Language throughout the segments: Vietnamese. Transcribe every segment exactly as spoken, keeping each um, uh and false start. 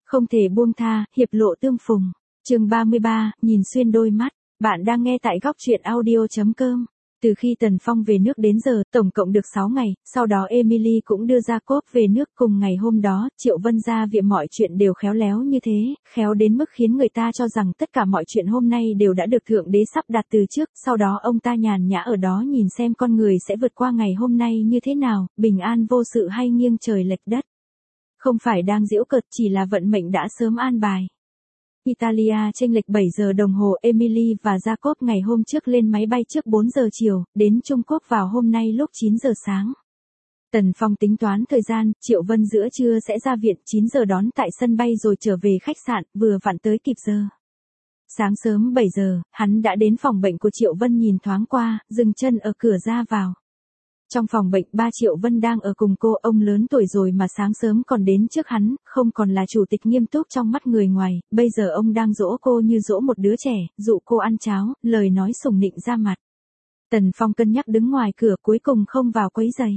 Không thể buông tha, hiệp lộ tương phùng. Chương ba mươi ba, nhìn xuyên đôi mắt. Bạn đang nghe tại góc truyện audio chấm com. Từ khi Tần Phong về nước đến giờ, tổng cộng được sáu ngày, sau đó Emily cũng đưa Jacob về nước cùng ngày hôm đó, Triệu Vân ra viện mọi chuyện đều khéo léo như thế, khéo đến mức khiến người ta cho rằng tất cả mọi chuyện hôm nay đều đã được Thượng Đế sắp đặt từ trước, sau đó ông ta nhàn nhã ở đó nhìn xem con người sẽ vượt qua ngày hôm nay như thế nào, bình an vô sự hay nghiêng trời lệch đất. Không phải đang giễu cợt, chỉ là vận mệnh đã sớm an bài. Italia chênh lệch bảy giờ đồng hồ, Emily và Jacob ngày hôm trước lên máy bay trước bốn giờ chiều, đến Trung Quốc vào hôm nay lúc chín giờ sáng. Tần Phong tính toán thời gian, Triệu Vân giữa trưa sẽ ra viện, chín giờ đón tại sân bay rồi trở về khách sạn, vừa vặn tới kịp giờ. Sáng sớm bảy giờ, hắn đã đến phòng bệnh của Triệu Vân nhìn thoáng qua, dừng chân ở cửa ra vào. Trong phòng bệnh, ba Triệu Vân đang ở cùng cô, ông lớn tuổi rồi mà sáng sớm còn đến trước hắn, không còn là chủ tịch nghiêm túc trong mắt người ngoài, bây giờ ông đang dỗ cô như dỗ một đứa trẻ, dụ cô ăn cháo, lời nói sủng nịnh ra mặt. Tần Phong cân nhắc đứng ngoài cửa, cuối cùng không vào quấy giày.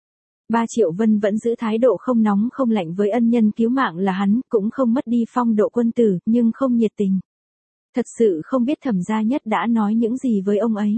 Ba Triệu Vân vẫn giữ thái độ không nóng không lạnh với ân nhân cứu mạng là hắn, cũng không mất đi phong độ quân tử, nhưng không nhiệt tình. Thật sự không biết Thẩm Gia Nhất đã nói những gì với ông ấy.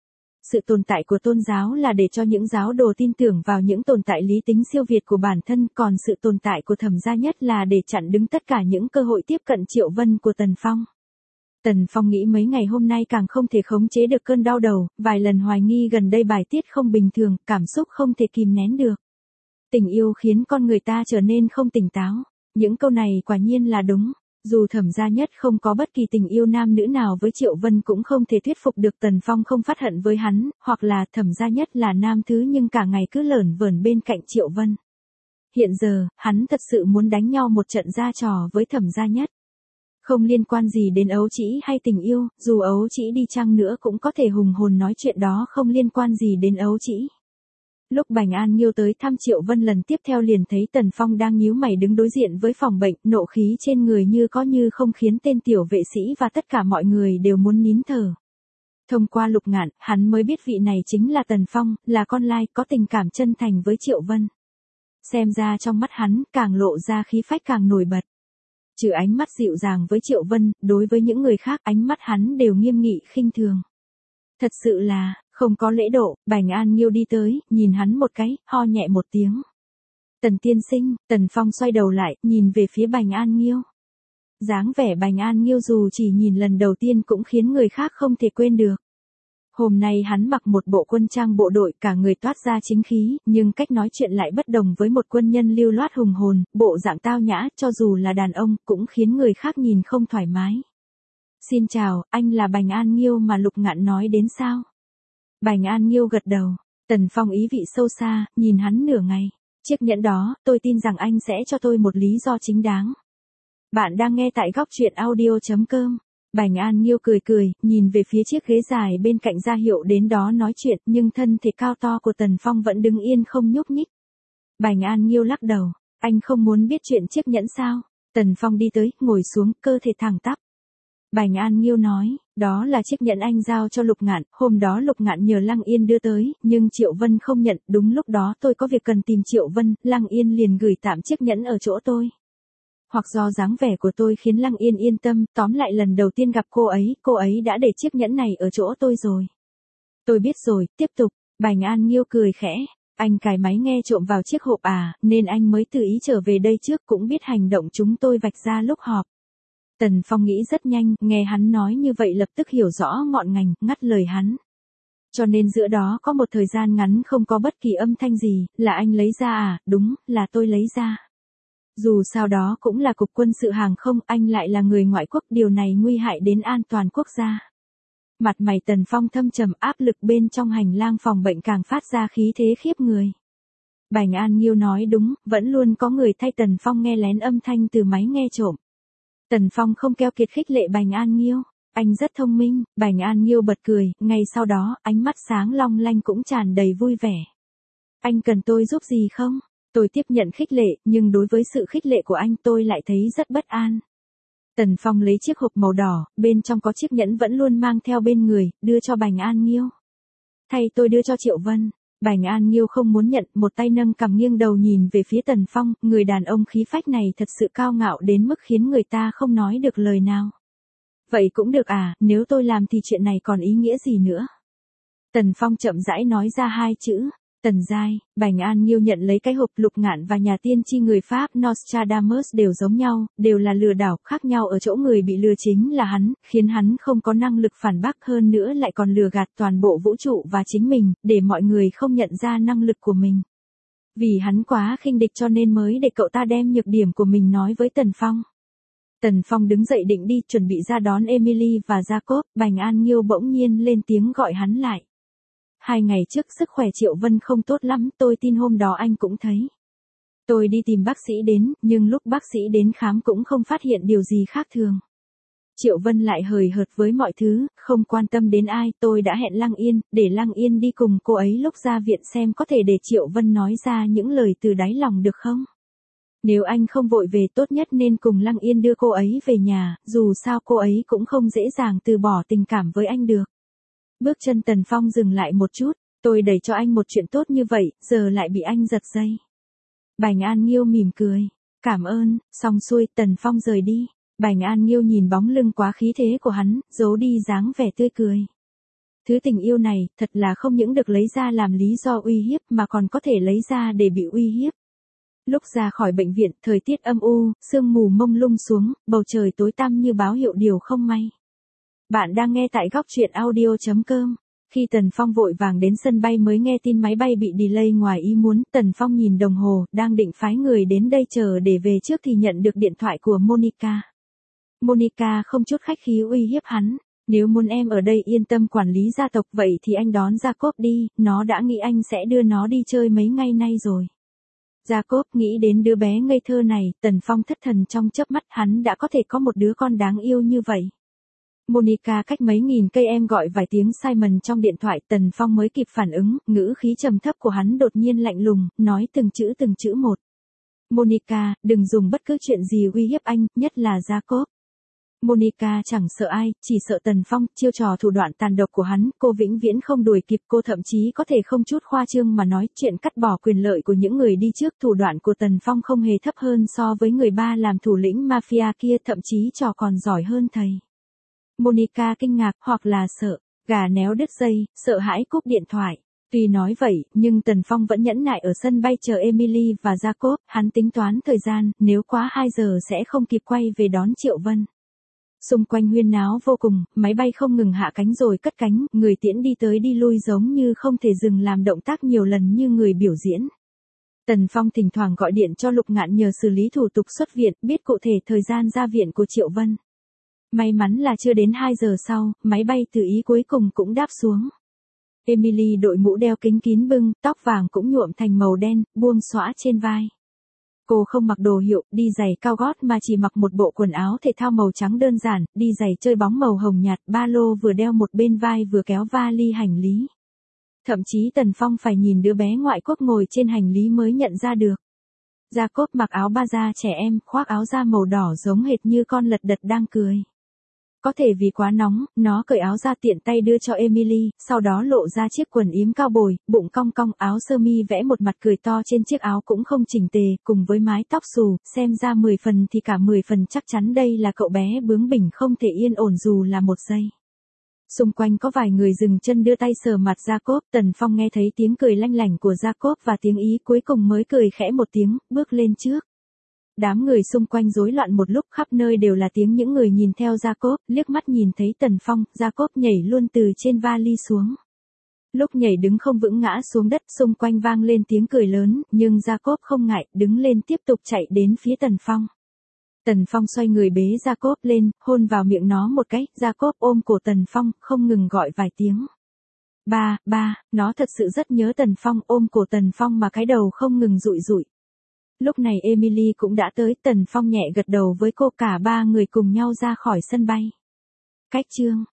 Sự tồn tại của tôn giáo là để cho những giáo đồ tin tưởng vào những tồn tại lý tính siêu việt của bản thân, còn sự tồn tại của Thẩm Gia Nhất là để chặn đứng tất cả những cơ hội tiếp cận Triệu Vân của Tần Phong. Tần Phong nghĩ mấy ngày hôm nay càng không thể khống chế được cơn đau đầu, vài lần hoài nghi gần đây bài tiết không bình thường, cảm xúc không thể kìm nén được. Tình yêu khiến con người ta trở nên không tỉnh táo. Những câu này quả nhiên là đúng. Dù Thẩm Gia Nhất không có bất kỳ tình yêu nam nữ nào với Triệu Vân cũng không thể thuyết phục được Tần Phong không phát hận với hắn, hoặc là Thẩm Gia Nhất là nam thứ nhưng cả ngày cứ lởn vởn bên cạnh Triệu Vân. Hiện giờ, hắn thật sự muốn đánh nhau một trận ra trò với Thẩm Gia Nhất. Không liên quan gì đến ấu trĩ hay tình yêu, dù ấu trĩ đi chăng nữa cũng có thể hùng hồn nói chuyện đó không liên quan gì đến ấu trĩ. Lúc Bành An Nghiêu tới thăm Triệu Vân lần tiếp theo liền thấy Tần Phong đang nhíu mày đứng đối diện với phòng bệnh, nộ khí trên người như có như không khiến tên tiểu vệ sĩ và tất cả mọi người đều muốn nín thở. Thông qua Lục Ngạn, hắn mới biết vị này chính là Tần Phong, là con lai, có tình cảm chân thành với Triệu Vân. Xem ra trong mắt hắn, càng lộ ra khí phách càng nổi bật. Trừ ánh mắt dịu dàng với Triệu Vân, đối với những người khác ánh mắt hắn đều nghiêm nghị khinh thường. Thật sự là, không có lễ độ. Bành An Nghiêu đi tới, nhìn hắn một cái, ho nhẹ một tiếng. Tần tiên sinh. Tần Phong xoay đầu lại, nhìn về phía Bành An Nghiêu. Dáng vẻ Bành An Nghiêu dù chỉ nhìn lần đầu tiên cũng khiến người khác không thể quên được. Hôm nay hắn mặc một bộ quân trang bộ đội, cả người toát ra chính khí, nhưng cách nói chuyện lại bất đồng với một quân nhân lưu loát hùng hồn, bộ dạng tao nhã, cho dù là đàn ông, cũng khiến người khác nhìn không thoải mái. Xin chào, anh là Bành An Nghiêu mà Lục Ngạn nói đến sao? Bành An Nghiêu gật đầu. Tần Phong ý vị sâu xa, nhìn hắn nửa ngày. Chiếc nhẫn đó, tôi tin rằng anh sẽ cho tôi một lý do chính đáng. Bạn đang nghe tại góc truyện audio chấm com. Bành An Nghiêu cười cười, nhìn về phía chiếc ghế dài bên cạnh ra hiệu đến đó nói chuyện, nhưng thân thể cao to của Tần Phong vẫn đứng yên không nhúc nhích. Bành An Nghiêu lắc đầu. Anh không muốn biết chuyện chiếc nhẫn sao? Tần Phong đi tới, ngồi xuống, cơ thể thẳng tắp. Bành An Nghiêu nói, đó là chiếc nhẫn anh giao cho Lục Ngạn, hôm đó Lục Ngạn nhờ Lăng Yên đưa tới, nhưng Triệu Vân không nhận, đúng lúc đó tôi có việc cần tìm Triệu Vân, Lăng Yên liền gửi tạm chiếc nhẫn ở chỗ tôi. Hoặc do dáng vẻ của tôi khiến Lăng Yên yên tâm, tóm lại lần đầu tiên gặp cô ấy, cô ấy đã để chiếc nhẫn này ở chỗ tôi rồi. Tôi biết rồi, tiếp tục. Bành An Nghiêu cười khẽ, anh cài máy nghe trộm vào chiếc hộp à, nên anh mới tự ý trở về đây trước, cũng biết hành động chúng tôi vạch ra lúc họp. Tần Phong nghĩ rất nhanh, nghe hắn nói như vậy lập tức hiểu rõ ngọn ngành, ngắt lời hắn. Cho nên giữa đó có một thời gian ngắn không có bất kỳ âm thanh gì, là anh lấy ra à, đúng, là tôi lấy ra. Dù sao đó cũng là cục quân sự hàng không, anh lại là người ngoại quốc, điều này nguy hại đến an toàn quốc gia. Mặt mày Tần Phong thâm trầm, áp lực bên trong hành lang phòng bệnh càng phát ra khí thế khiếp người. Bành An Nghiêu nói đúng, vẫn luôn có người thay Tần Phong nghe lén âm thanh từ máy nghe trộm. Tần Phong không keo kiệt khích lệ Bành An Nghiêu, anh rất thông minh. Bành An Nghiêu bật cười, ngay sau đó, ánh mắt sáng long lanh cũng tràn đầy vui vẻ. Anh cần tôi giúp gì không? Tôi tiếp nhận khích lệ, nhưng đối với sự khích lệ của anh tôi lại thấy rất bất an. Tần Phong lấy chiếc hộp màu đỏ, bên trong có chiếc nhẫn vẫn luôn mang theo bên người, đưa cho Bành An Nghiêu. Thay tôi đưa cho Triệu Vân. Bành An Nghiêu không muốn nhận, một tay nâng cằm nghiêng đầu nhìn về phía Tần Phong, người đàn ông khí phách này thật sự cao ngạo đến mức khiến người ta không nói được lời nào. Vậy cũng được à, nếu tôi làm thì chuyện này còn ý nghĩa gì nữa? Tần Phong chậm rãi nói ra hai chữ, Tần Giai. Bành An Nghiêu nhận lấy cái hộp. Lục Ngạn và nhà tiên tri người Pháp Nostradamus đều giống nhau, đều là lừa đảo, khác nhau ở chỗ người bị lừa chính là hắn, khiến hắn không có năng lực phản bác, hơn nữa lại còn lừa gạt toàn bộ vũ trụ và chính mình, để mọi người không nhận ra năng lực của mình. Vì hắn quá khinh địch cho nên mới để cậu ta đem nhược điểm của mình nói với Tần Phong. Tần Phong đứng dậy định đi, chuẩn bị ra đón Emily và Jacob, Bành An Nghiêu bỗng nhiên lên tiếng gọi hắn lại. Hai ngày trước sức khỏe Triệu Vân không tốt lắm, tôi tin hôm đó anh cũng thấy. Tôi đi tìm bác sĩ đến, nhưng lúc bác sĩ đến khám cũng không phát hiện điều gì khác thường. Triệu Vân lại hời hợt với mọi thứ, không quan tâm đến ai, tôi đã hẹn Lăng Yên, để Lăng Yên đi cùng cô ấy lúc ra viện xem có thể để Triệu Vân nói ra những lời từ đáy lòng được không? Nếu anh không vội về tốt nhất nên cùng Lăng Yên đưa cô ấy về nhà, dù sao cô ấy cũng không dễ dàng từ bỏ tình cảm với anh được. Bước chân Tần Phong dừng lại một chút, tôi đẩy cho anh một chuyện tốt như vậy, giờ lại bị anh giật dây. Bành An Nghiêu mỉm cười, cảm ơn, xong xuôi, Tần Phong rời đi. Bành An Nghiêu nhìn bóng lưng quá khí thế của hắn, giấu đi dáng vẻ tươi cười. Thứ tình yêu này, thật là không những được lấy ra làm lý do uy hiếp mà còn có thể lấy ra để bị uy hiếp. Lúc ra khỏi bệnh viện, thời tiết âm u, sương mù mông lung xuống, bầu trời tối tăm như báo hiệu điều không may. Bạn đang nghe tại góc truyện audio chấm com. Khi Tần Phong vội vàng đến sân bay mới nghe tin máy bay bị delay ngoài ý muốn, Tần Phong nhìn đồng hồ, đang định phái người đến đây chờ để về trước thì nhận được điện thoại của Monica. Monica không chút khách khí uy hiếp hắn, nếu muốn em ở đây yên tâm quản lý gia tộc vậy thì anh đón Jacob đi, nó đã nghĩ anh sẽ đưa nó đi chơi mấy ngày nay rồi. Jacob nghĩ đến đứa bé ngây thơ này, Tần Phong thất thần trong chớp mắt, hắn đã có thể có một đứa con đáng yêu như vậy. Monica cách mấy nghìn cây em gọi vài tiếng Simon trong điện thoại, Tần Phong mới kịp phản ứng, ngữ khí trầm thấp của hắn đột nhiên lạnh lùng, nói từng chữ từng chữ một. Monica, đừng dùng bất cứ chuyện gì uy hiếp anh, nhất là Jacob. Monica chẳng sợ ai, chỉ sợ Tần Phong, chiêu trò thủ đoạn tàn độc của hắn, cô vĩnh viễn không đuổi kịp, cô thậm chí có thể không chút khoa trương mà nói chuyện cắt bỏ quyền lợi của những người đi trước, thủ đoạn của Tần Phong không hề thấp hơn so với người ba làm thủ lĩnh mafia kia, thậm chí trò còn giỏi hơn thầy. Monica kinh ngạc, hoặc là sợ, gà néo đứt dây, sợ hãi cúp điện thoại. Tuy nói vậy, nhưng Tần Phong vẫn nhẫn nại ở sân bay chờ Emily và Jacob, hắn tính toán thời gian, nếu quá hai giờ sẽ không kịp quay về đón Triệu Vân. Xung quanh huyên náo vô cùng, máy bay không ngừng hạ cánh rồi cất cánh, người tiễn đi tới đi lui giống như không thể dừng làm động tác nhiều lần như người biểu diễn. Tần Phong thỉnh thoảng gọi điện cho Lục Ngạn nhờ xử lý thủ tục xuất viện, biết cụ thể thời gian ra viện của Triệu Vân. May mắn là chưa đến hai giờ sau, máy bay từ Ý cuối cùng cũng đáp xuống. Emily đội mũ đeo kính kín bưng, tóc vàng cũng nhuộm thành màu đen, buông xõa trên vai. Cô không mặc đồ hiệu, đi giày cao gót mà chỉ mặc một bộ quần áo thể thao màu trắng đơn giản, đi giày chơi bóng màu hồng nhạt, ba lô vừa đeo một bên vai vừa kéo vali hành lý. Thậm chí Tần Phong phải nhìn đứa bé ngoại quốc ngồi trên hành lý mới nhận ra được. Jacob mặc áo ba da trẻ em, khoác áo da màu đỏ giống hệt như con lật đật đang cười. Có thể vì quá nóng, nó cởi áo ra tiện tay đưa cho Emily, sau đó lộ ra chiếc quần yếm cao bồi, bụng cong cong, áo sơ mi vẽ một mặt cười to trên chiếc áo cũng không chỉnh tề, cùng với mái tóc xù, xem ra mười phần thì cả mười phần chắc chắn đây là cậu bé bướng bỉnh không thể yên ổn dù là một giây. Xung quanh có vài người dừng chân đưa tay sờ mặt Jacob, Tần Phong nghe thấy tiếng cười lanh lảnh của Jacob và tiếng Ý cuối cùng mới cười khẽ một tiếng, bước lên trước. Đám người xung quanh rối loạn một lúc, khắp nơi đều là tiếng những người nhìn theo Jacob, liếc mắt nhìn thấy Tần Phong, Jacob nhảy luôn từ trên vali xuống. Lúc nhảy đứng không vững ngã xuống đất, xung quanh vang lên tiếng cười lớn, nhưng Jacob không ngại, đứng lên tiếp tục chạy đến phía Tần Phong. Tần Phong xoay người bế Jacob lên, hôn vào miệng nó một cái, Jacob ôm cổ Tần Phong, không ngừng gọi vài tiếng. Ba, ba, nó thật sự rất nhớ Tần Phong, ôm cổ Tần Phong mà cái đầu không ngừng rụi rụi. Lúc này Emily cũng đã tới, Tần Phong nhẹ gật đầu với cô, cả ba người cùng nhau ra khỏi sân bay. Cách chương